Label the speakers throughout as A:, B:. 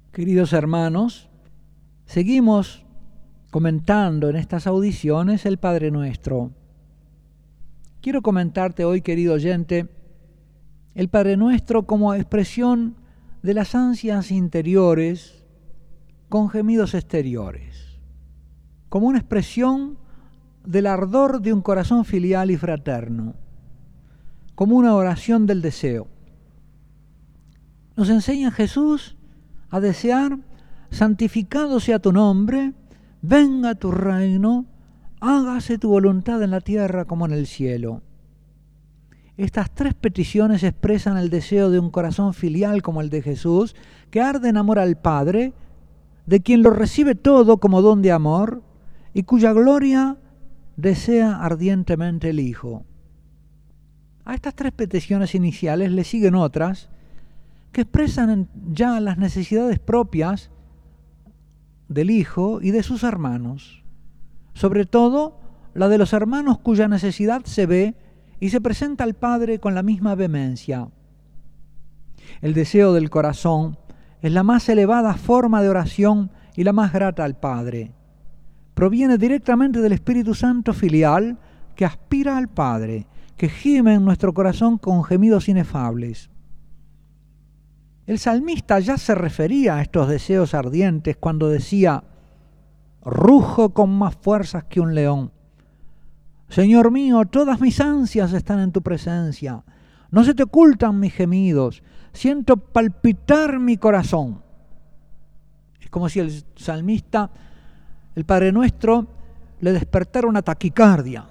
A: Queridos hermanos, seguimos comentando en estas audiciones el Padre Nuestro. Quiero comentarte hoy, querido oyente, el Padre Nuestro como expresión de las ansias interiores con gemidos exteriores, como una expresión del ardor de un corazón filial y fraterno, como una oración del deseo. Nos enseña Jesús a desear: santificado sea tu nombre, venga tu reino, hágase tu voluntad en la tierra como en el cielo. Estas tres peticiones expresan el deseo de un corazón filial como el de Jesús, que arde en amor al Padre, de quien lo recibe todo como don de amor y cuya gloria desea ardientemente el Hijo. A estas tres peticiones iniciales le siguen otras que expresan ya las necesidades propias del Hijo y de sus hermanos, sobre todo la de los hermanos cuya necesidad se ve y se presenta al Padre con la misma vehemencia. El deseo del corazón es la más elevada forma de oración y la más grata al Padre. Proviene directamente del Espíritu Santo filial que aspira al Padre, que gime en nuestro corazón con gemidos inefables. El salmista ya se refería a estos deseos ardientes cuando decía: rujo con más fuerzas que un león. Señor mío, todas mis ansias están en tu presencia. No se te ocultan mis gemidos. Siento palpitar mi corazón. Es como si el salmista, el Padre Nuestro, le despertara una taquicardia.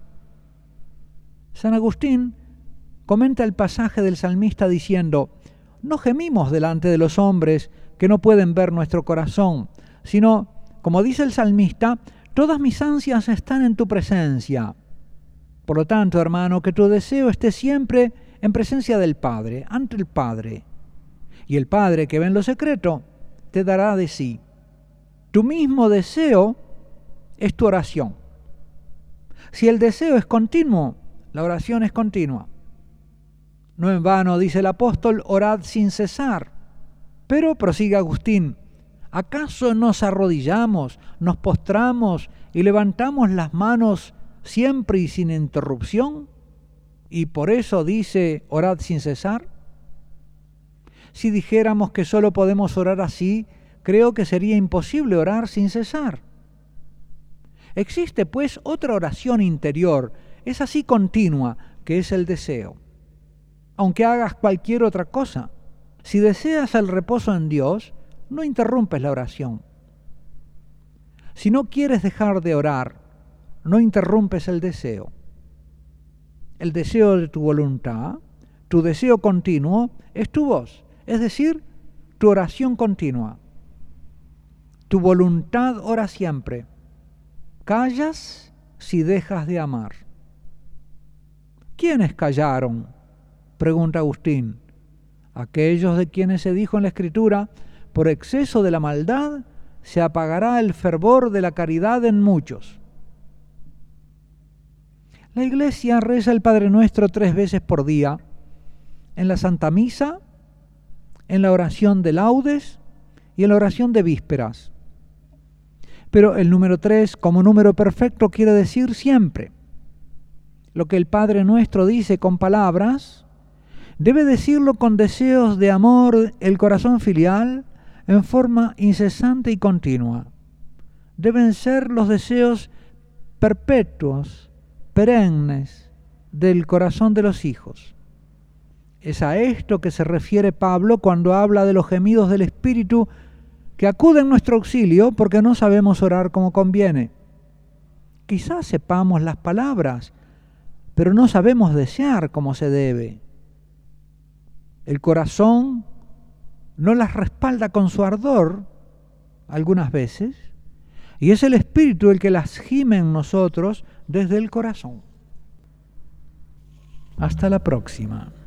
A: San Agustín comenta el pasaje del salmista diciendo: no gemimos delante de los hombres que no pueden ver nuestro corazón, sino, como dice el salmista, todas mis ansias están en tu presencia. Por lo tanto, hermano, que tu deseo esté siempre en presencia del Padre, ante el Padre. Y el Padre que ve en lo secreto te dará de sí. Tu mismo deseo es tu oración. Si el deseo es continuo, la oración es continua. No en vano, dice el apóstol, orad sin cesar. Pero, prosigue Agustín, ¿acaso nos arrodillamos, nos postramos y levantamos las manos siempre y sin interrupción? ¿Y por eso dice orad sin cesar? Si dijéramos que solo podemos orar así, creo que sería imposible orar sin cesar. Existe pues otra oración interior, es así continua, que es el deseo. Aunque hagas cualquier otra cosa, si deseas el reposo en Dios, no interrumpes la oración. Si no quieres dejar de orar, no interrumpes el deseo. El deseo de tu voluntad, tu deseo continuo, es tu voz, es decir, tu oración continua. Tu voluntad ora siempre. Callas si dejas de amar. ¿Quiénes callaron?, pregunta Agustín. Aquellos de quienes se dijo en la Escritura: por exceso de la maldad se apagará el fervor de la caridad en muchos. La Iglesia reza el Padre Nuestro 3 veces por día, en la Santa Misa, en la oración de laudes y en la oración de vísperas. Pero el número 3, como número perfecto, quiere decir siempre. Lo que el Padre Nuestro dice con palabras, debe decirlo con deseos de amor el corazón filial en forma incesante y continua. Deben ser los deseos perpetuos, perennes, del corazón de los hijos. Es a esto que se refiere Pablo cuando habla de los gemidos del Espíritu que acuden en nuestro auxilio porque no sabemos orar como conviene. Quizás sepamos las palabras, pero no sabemos desear como se debe. El corazón no las respalda con su ardor algunas veces, y es el Espíritu el que las gime en nosotros desde el corazón. Hasta la próxima.